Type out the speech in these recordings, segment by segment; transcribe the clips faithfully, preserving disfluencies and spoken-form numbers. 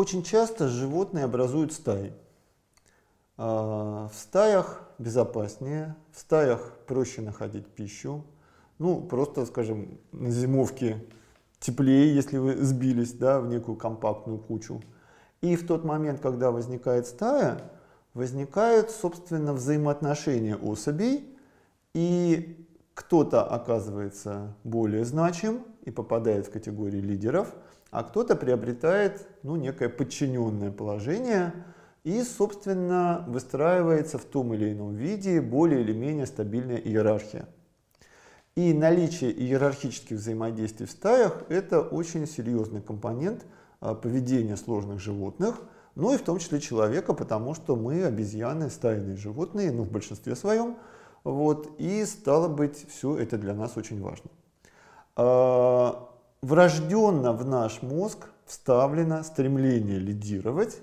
очень часто животные образуют стаи. В стаях безопаснее, в стаях проще находить пищу. Ну, просто, скажем, на зимовке теплее, если вы сбились, да, в некую компактную кучу. И в тот момент, когда возникает стая, возникают, собственно, взаимоотношения особей, и кто-то оказывается более значим и попадает в категорию лидеров, а кто-то приобретает, ну, некое подчиненное положение и, собственно, выстраивается в том или ином виде более или менее стабильная иерархия. И наличие иерархических взаимодействий в стаях – это очень серьезный компонент поведения сложных животных, ну и в том числе человека, потому что мы обезьяны, стайные животные, ну в большинстве своем, вот, и стало быть, все это для нас очень важно. Врожденно в наш мозг вставлено стремление лидировать,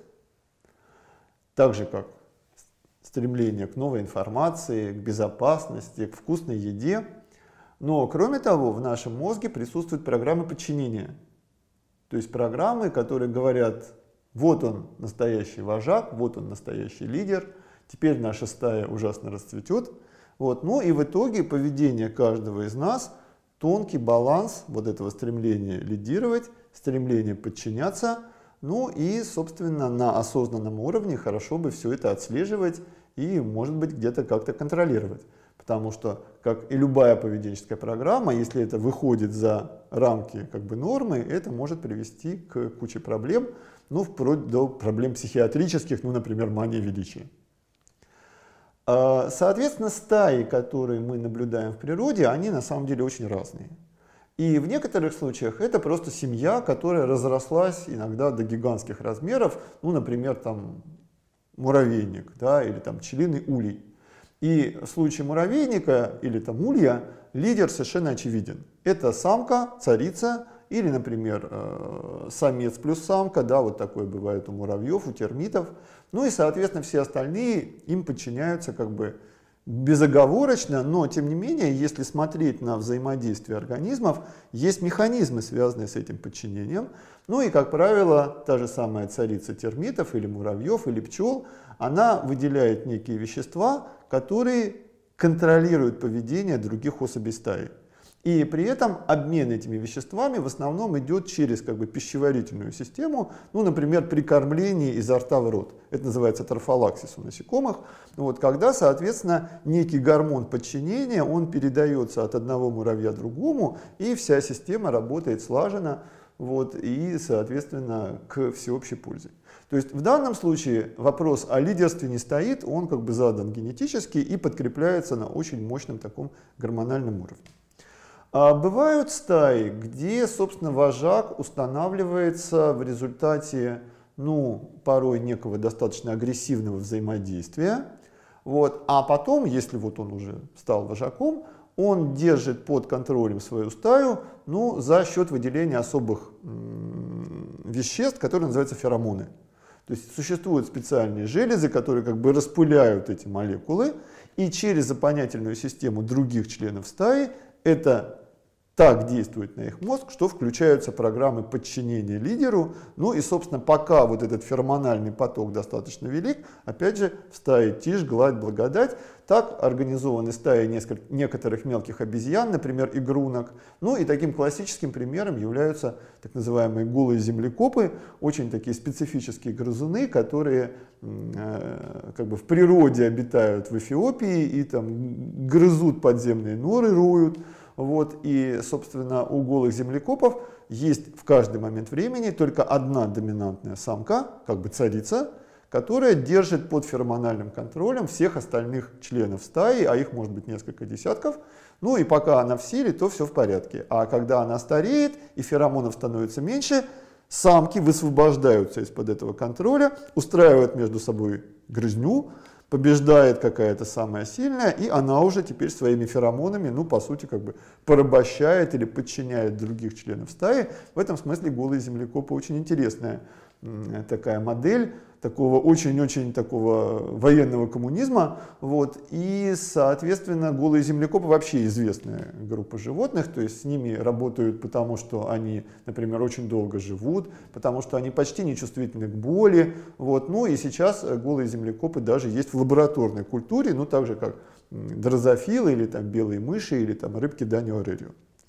так же как стремление к новой информации, к безопасности, к вкусной еде. Но кроме того, в нашем мозге присутствуют программы подчинения. То есть программы, которые говорят: вот он настоящий вожак, вот он настоящий лидер, теперь наша стая ужасно расцветет. Вот. Ну и в итоге поведение каждого из нас — тонкий баланс вот этого стремления лидировать, стремления подчиняться. Ну и, собственно, на осознанном уровне хорошо бы все это отслеживать и, может быть, где-то как-то контролировать. Потому что, как и любая поведенческая программа, если это выходит за рамки как бы нормы, это может привести к куче проблем, ну, вплоть до проблем психиатрических, ну, например, мания величия. Соответственно, стаи, которые мы наблюдаем в природе, они на самом деле очень разные. И в некоторых случаях это просто семья, которая разрослась иногда до гигантских размеров, ну, например, там муравейник, да, или там пчелиный улей. И в случае муравейника или там улья лидер совершенно очевиден. Это самка, царица, или, например, э, самец плюс самка, да, вот такое бывает у муравьев, у термитов. Ну и, соответственно, все остальные им подчиняются как бы безоговорочно, но, тем не менее, если смотреть на взаимодействие организмов, есть механизмы, связанные с этим подчинением. Ну и, как правило, та же самая царица термитов или муравьев или пчел, она выделяет некие вещества, которые контролируют поведение других особей стаи. И при этом обмен этими веществами в основном идет через как бы пищеварительную систему, ну, например, при кормлении изо рта в рот. Это называется трофалаксис у насекомых. Вот, когда, соответственно, некий гормон подчинения, он передается от одного муравья другому, и вся система работает слаженно, вот, и, соответственно, к всеобщей пользе. То есть в данном случае вопрос о лидерстве не стоит, он как бы задан генетически и подкрепляется на очень мощном таком гормональном уровне. А бывают стаи, где, собственно, вожак устанавливается в результате, ну, порой некого достаточно агрессивного взаимодействия. Вот. А потом, если вот он уже стал вожаком, он держит под контролем свою стаю, ну, за счет выделения особых веществ, которые называются феромоны. То есть существуют специальные железы, которые как бы распыляют эти молекулы, и через запоминательную систему других членов стаи это так действует на их мозг, что включаются программы подчинения лидеру. Ну и, собственно, пока вот этот феромональный поток достаточно велик, опять же, в стае тишь, гладь, благодать. Так организованы стаи несколько, некоторых мелких обезьян, например, игрунок. Ну и таким классическим примером являются так называемые голые землекопы, очень такие специфические грызуны, которые э, как бы в природе обитают в Эфиопии и там грызут подземные норы, роют. Вот, и, собственно, у голых землекопов есть в каждый момент времени только одна доминантная самка, как бы царица, которая держит под феромональным контролем всех остальных членов стаи, а их может быть несколько десятков. Ну и пока она в силе, то все в порядке. А когда она стареет и феромонов становится меньше, самки высвобождаются из-под этого контроля, устраивают между собой грызню, побеждает какая-то самая сильная, и она уже теперь своими феромонами, ну, по сути, как бы порабощает или подчиняет других членов стаи. В этом смысле голые землекопы очень интересная такая модель. такого очень-очень такого военного коммунизма. Вот, и, соответственно, голые землекопы вообще известная группа животных, то есть с ними работают потому, что они, например, очень долго живут, потому что они почти не чувствительны к боли. Вот, ну и сейчас голые землекопы даже есть в лабораторной культуре, ну так же как дрозофилы или там белые мыши или там рыбки Данио Рерио.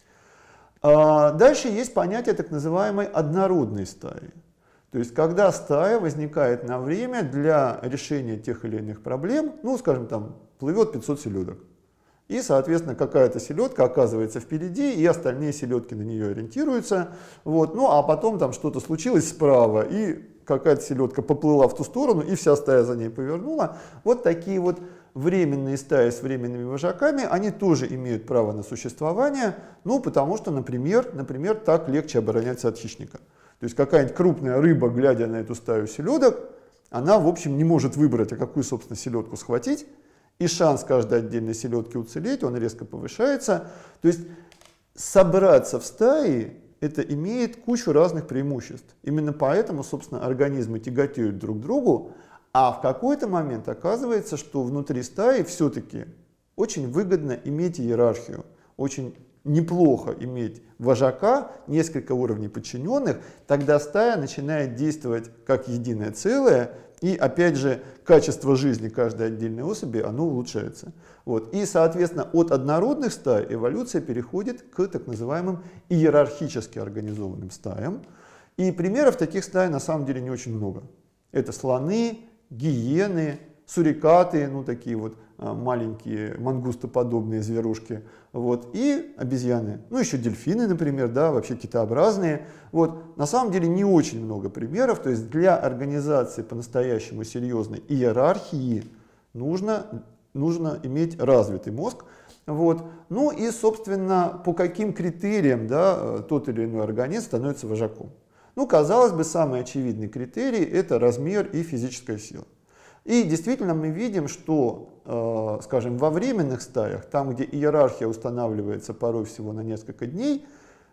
А дальше есть понятие так называемой однородной стаи. То есть, когда стая возникает на время для решения тех или иных проблем, ну, скажем, там, плывет пятьсот селедок. И, соответственно, какая-то селедка оказывается впереди, и остальные селедки на нее ориентируются. Вот. Ну, а потом там что-то случилось справа, и какая-то селедка поплыла в ту сторону, и вся стая за ней повернула. Вот такие вот временные стаи с временными вожаками, они тоже имеют право на существование, ну, потому что, например, например, так легче обороняться от хищника. То есть какая-нибудь крупная рыба, глядя на эту стаю селедок, она, в общем, не может выбрать, а какую, собственно, селедку схватить. И шанс каждой отдельной селедки уцелеть, он резко повышается. То есть собраться в стае, это имеет кучу разных преимуществ. Именно поэтому, собственно, организмы тяготеют друг к другу. А в какой-то момент оказывается, что внутри стаи все-таки очень выгодно иметь иерархию, очень неплохо иметь вожака, несколько уровней подчиненных, тогда стая начинает действовать как единое целое, и опять же качество жизни каждой отдельной особи, оно улучшается. Вот. И, соответственно, от однородных стай эволюция переходит к так называемым иерархически организованным стаям. И примеров таких стай на самом деле не очень много. Это слоны, гиены, сурикаты, ну такие вот а, маленькие мангустоподобные зверушки, вот, и обезьяны. Ну еще дельфины, например, да, вообще китообразные. Вот. На самом деле не очень много примеров, то есть для организации по-настоящему серьезной иерархии нужно, нужно иметь развитый мозг. Вот. Ну и, собственно, по каким критериям, да, тот или иной организм становится вожаком. Ну, казалось бы, самый очевидный критерий – это размер и физическая сила. И действительно мы видим, что, э, скажем, во временных стаях, там, где иерархия устанавливается порой всего на несколько дней,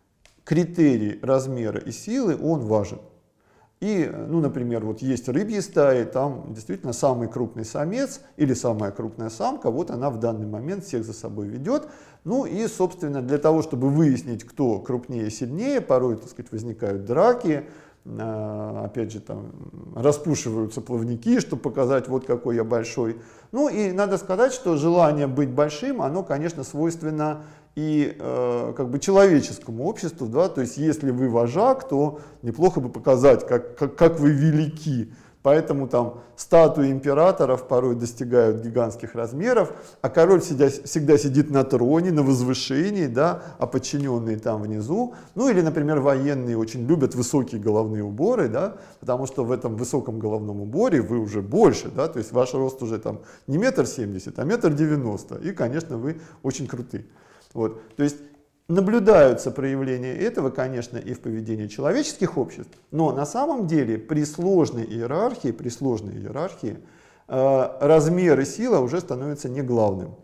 критерий размера и силы, он важен. И, ну, например, вот есть рыбьи стаи, там действительно самый крупный самец или самая крупная самка, вот она в данный момент всех за собой ведет. Ну и, собственно, для того, чтобы выяснить, кто крупнее и сильнее, порой, так сказать, возникают драки, опять же, там распушиваются плавники, чтобы показать, вот какой я большой. Ну и надо сказать, что желание быть большим, оно, конечно, свойственно и э, как бы человеческому обществу, да, то есть если вы вожак, то неплохо бы показать, как, как, как вы велики. Поэтому там статуи императоров порой достигают гигантских размеров, а король сидя, всегда сидит на троне, на возвышении, да, а подчиненные там внизу. Ну или, например, военные очень любят высокие головные уборы, да, потому что в этом высоком головном уборе вы уже больше, да, то есть ваш рост уже там не метр семьдесят, а метр девяносто, и, конечно, вы очень круты. Вот, то есть наблюдаются проявления этого, конечно, и в поведении человеческих обществ, но на самом деле при сложной иерархии, при сложной иерархии э, размер и сила уже становятся не главным.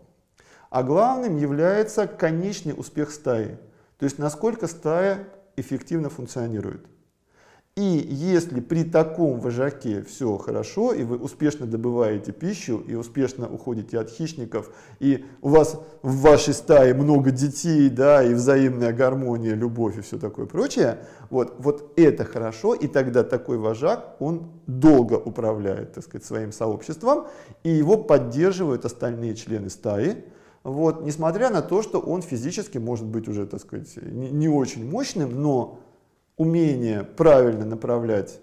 А главным является конечный успех стаи, то есть насколько стая эффективно функционирует. И если при таком вожаке все хорошо, и вы успешно добываете пищу, и успешно уходите от хищников, и у вас в вашей стае много детей, да, и взаимная гармония, любовь и все такое прочее, вот, вот это хорошо, и тогда такой вожак, он долго управляет, так сказать, своим сообществом, и его поддерживают остальные члены стаи. Вот, несмотря на то, что он физически может быть уже, так сказать, не, не очень мощным, но умение правильно направлять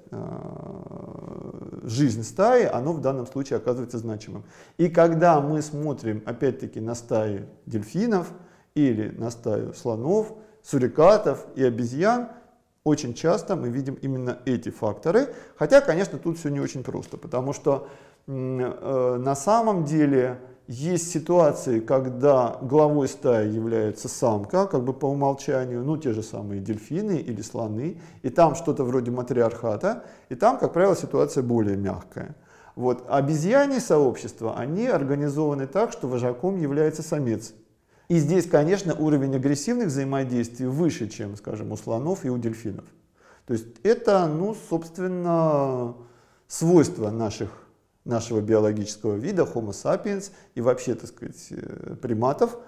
э, жизнь стаи, оно в данном случае оказывается значимым. И когда мы смотрим, опять-таки, на стаи дельфинов или на стаю слонов, сурикатов и обезьян, очень часто мы видим именно эти факторы. Хотя, конечно, тут все не очень просто, потому что э, на самом деле есть ситуации, когда главой стаи является самка, как бы по умолчанию, ну те же самые дельфины или слоны, и там что-то вроде матриархата, и там, как правило, ситуация более мягкая. Вот. Обезьяньи сообщества, они организованы так, что вожаком является самец. И здесь, конечно, уровень агрессивных взаимодействий выше, чем, скажем, у слонов и у дельфинов. То есть это, ну, собственно, свойство наших, нашего биологического вида, Homo sapiens, и вообще, так сказать, приматов,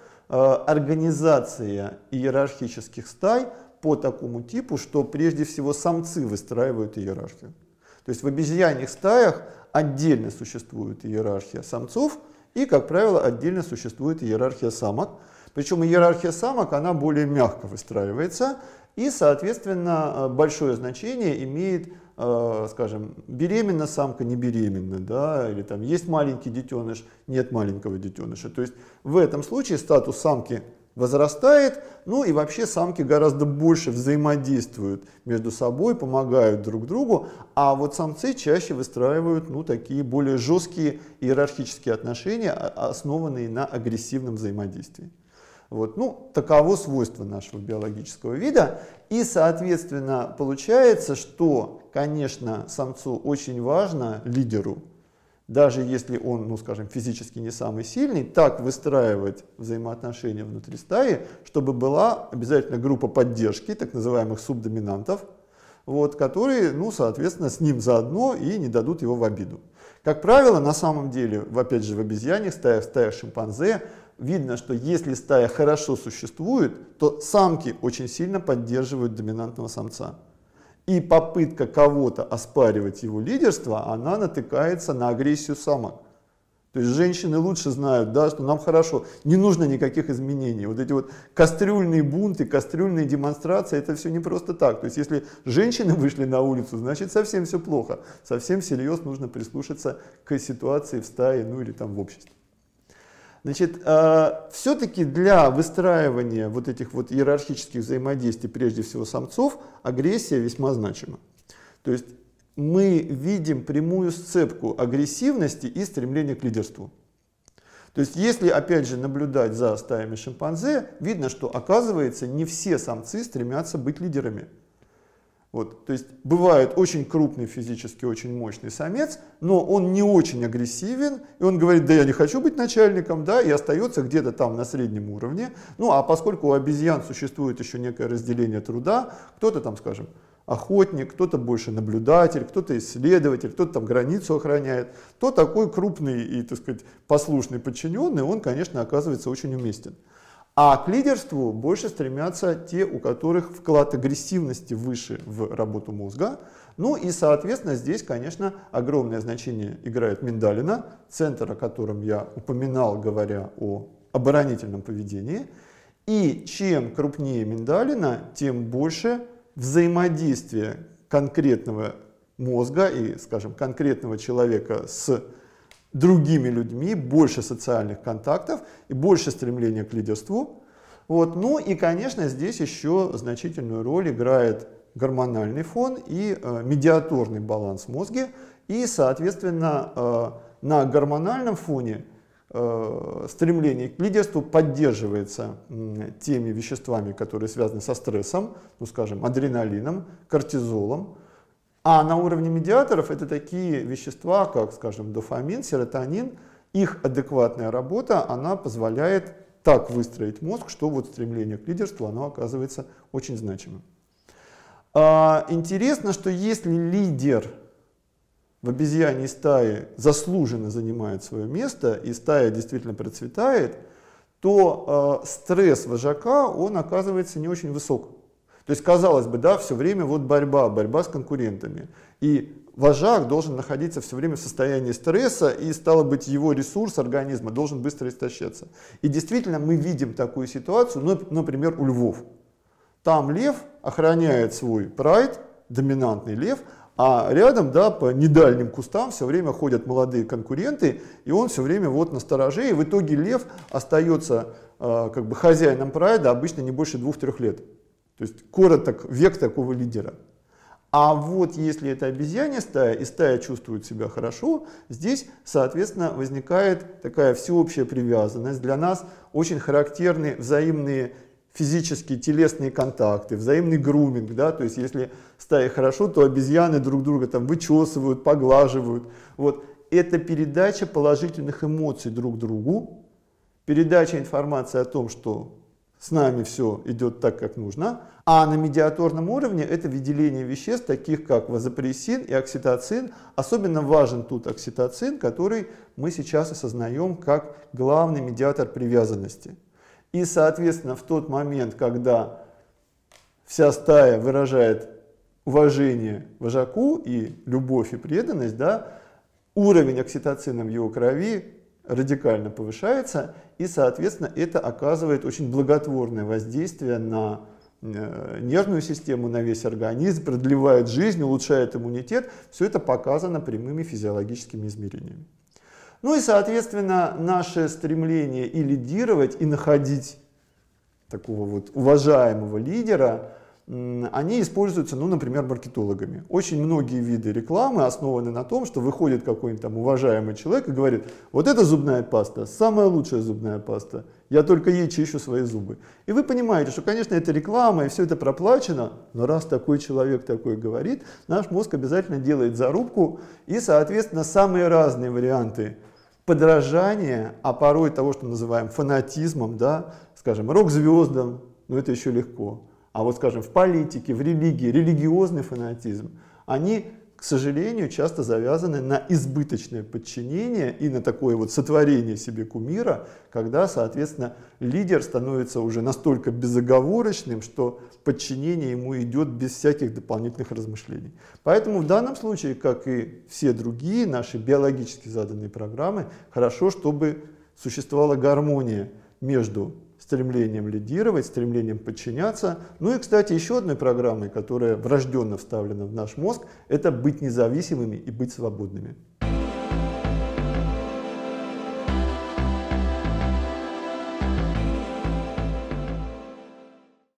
организация иерархических стай по такому типу, что прежде всего самцы выстраивают иерархию. То есть в обезьяньих стаях отдельно существует иерархия самцов и, как правило, отдельно существует иерархия самок. Причем иерархия самок, она более мягко выстраивается и, соответственно, большое значение имеет, скажем, беременна самка, не беременна, да, или там есть маленький детеныш, нет маленького детеныша. То есть в этом случае статус самки возрастает, ну и вообще самки гораздо больше взаимодействуют между собой, помогают друг другу, а вот самцы чаще выстраивают, ну, такие более жесткие иерархические отношения, основанные на агрессивном взаимодействии. Вот, ну, таково свойство нашего биологического вида, и, соответственно, получается, что, конечно, самцу очень важно, лидеру, даже если он, ну, скажем, физически не самый сильный, так выстраивать взаимоотношения внутри стаи, чтобы была обязательно группа поддержки, так называемых субдоминантов, вот, которые, ну, соответственно, с ним заодно и не дадут его в обиду. Как правило, на самом деле, опять же, в обезьяньих стаях, в стаях шимпанзе, видно, что если стая хорошо существует, то самки очень сильно поддерживают доминантного самца. И попытка кого-то оспаривать его лидерство, она натыкается на агрессию самок. То есть женщины лучше знают, да, что нам хорошо, не нужно никаких изменений. Вот эти вот кастрюльные бунты, кастрюльные демонстрации, это все не просто так. То есть если женщины вышли на улицу, значит совсем все плохо. Совсем всерьез нужно прислушаться к ситуации в стае, ну или там в обществе. Значит, э, все-таки для выстраивания вот этих вот иерархических взаимодействий, прежде всего самцов, агрессия весьма значима. То есть мы видим прямую сцепку агрессивности и стремления к лидерству. То есть если, опять же, наблюдать за стаями шимпанзе, видно, что, оказывается, не все самцы стремятся быть лидерами. Вот, то есть бывает очень крупный физически, очень мощный самец, но он не очень агрессивен, и он говорит, да я не хочу быть начальником, да, и остается где-то там на среднем уровне. Ну а поскольку у обезьян существует еще некое разделение труда, кто-то там, скажем, охотник, кто-то больше наблюдатель, кто-то исследователь, кто-то там границу охраняет, то такой крупный и, так сказать, послушный подчиненный, он, конечно, оказывается очень уместен. А к лидерству больше стремятся те, у которых вклад агрессивности выше в работу мозга. Ну и, соответственно, здесь, конечно, огромное значение играет миндалина, центр, о котором я упоминал, говоря о оборонительном поведении. И чем крупнее миндалина, тем больше взаимодействия конкретного мозга и, скажем, конкретного человека с другими людьми, больше социальных контактов и больше стремления к лидерству. Вот. Ну и, конечно, здесь еще значительную роль играет гормональный фон и э, медиаторный баланс в мозге. И, соответственно, э, на гормональном фоне э, стремление к лидерству поддерживается э, теми веществами, которые связаны со стрессом, ну, скажем, адреналином, кортизолом. А на уровне медиаторов это такие вещества, как, скажем, дофамин, серотонин. Их адекватная работа, она позволяет так выстроить мозг, что вот стремление к лидерству, оно оказывается очень значимым. А, интересно, что если лидер в обезьяньей стае заслуженно занимает свое место, и стая действительно процветает, то э, стресс вожака, он оказывается не очень высок. То есть, казалось бы, да, все время вот борьба, борьба с конкурентами. И вожак должен находиться все время в состоянии стресса, и, стало быть, его ресурс организма должен быстро истощаться. И действительно, мы видим такую ситуацию, ну, например, у львов. Там лев охраняет свой прайд, доминантный лев, а рядом, да, по недальним кустам все время ходят молодые конкуренты, и он все время вот на стороже, и в итоге лев остается э, как бы хозяином прайда обычно не больше двух-трех лет. То есть короток век такого лидера. А вот если это обезьянья стая, и стая чувствует себя хорошо, здесь, соответственно, возникает такая всеобщая привязанность. Для нас очень характерны взаимные физические, телесные контакты, взаимный груминг. Да? То есть если стая хорошо, то обезьяны друг друга там вычесывают, поглаживают. Вот. Это передача положительных эмоций друг другу, передача информации о том, что с нами все идет так, как нужно. А на медиаторном уровне это выделение веществ, таких как вазопрессин и окситоцин. Особенно важен тут окситоцин, который мы сейчас осознаем как главный медиатор привязанности. И, соответственно, в тот момент, когда вся стая выражает уважение вожаку и любовь и преданность, да, уровень окситоцина в его крови радикально повышается, и, соответственно, это оказывает очень благотворное воздействие на э, нервную систему, на весь организм, продлевает жизнь, улучшает иммунитет. Все это показано прямыми физиологическими измерениями. Ну и, соответственно, наше стремление и лидировать, и находить такого вот уважаемого лидера, они используются, ну, например, маркетологами. Очень многие виды рекламы основаны на том, что выходит какой-нибудь там уважаемый человек и говорит: вот эта зубная паста, самая лучшая зубная паста, я только ей чищу свои зубы. И вы понимаете, что, конечно, это реклама, и все это проплачено, но раз такой человек такой говорит, наш мозг обязательно делает зарубку, и, соответственно, самые разные варианты подражания, а порой того, что называем фанатизмом, да, скажем, рок-звездам, ну это еще легко. А вот, скажем, в политике, в религии, религиозный фанатизм, они, к сожалению, часто завязаны на избыточное подчинение и на такое вот сотворение себе кумира, когда, соответственно, лидер становится уже настолько безоговорочным, что подчинение ему идет без всяких дополнительных размышлений. Поэтому в данном случае, как и все другие наши биологически заданные программы, хорошо, чтобы существовала гармония между стремлением лидировать, стремлением подчиняться. Ну и, кстати, еще одной программой, которая врожденно вставлена в наш мозг, это быть независимыми и быть свободными.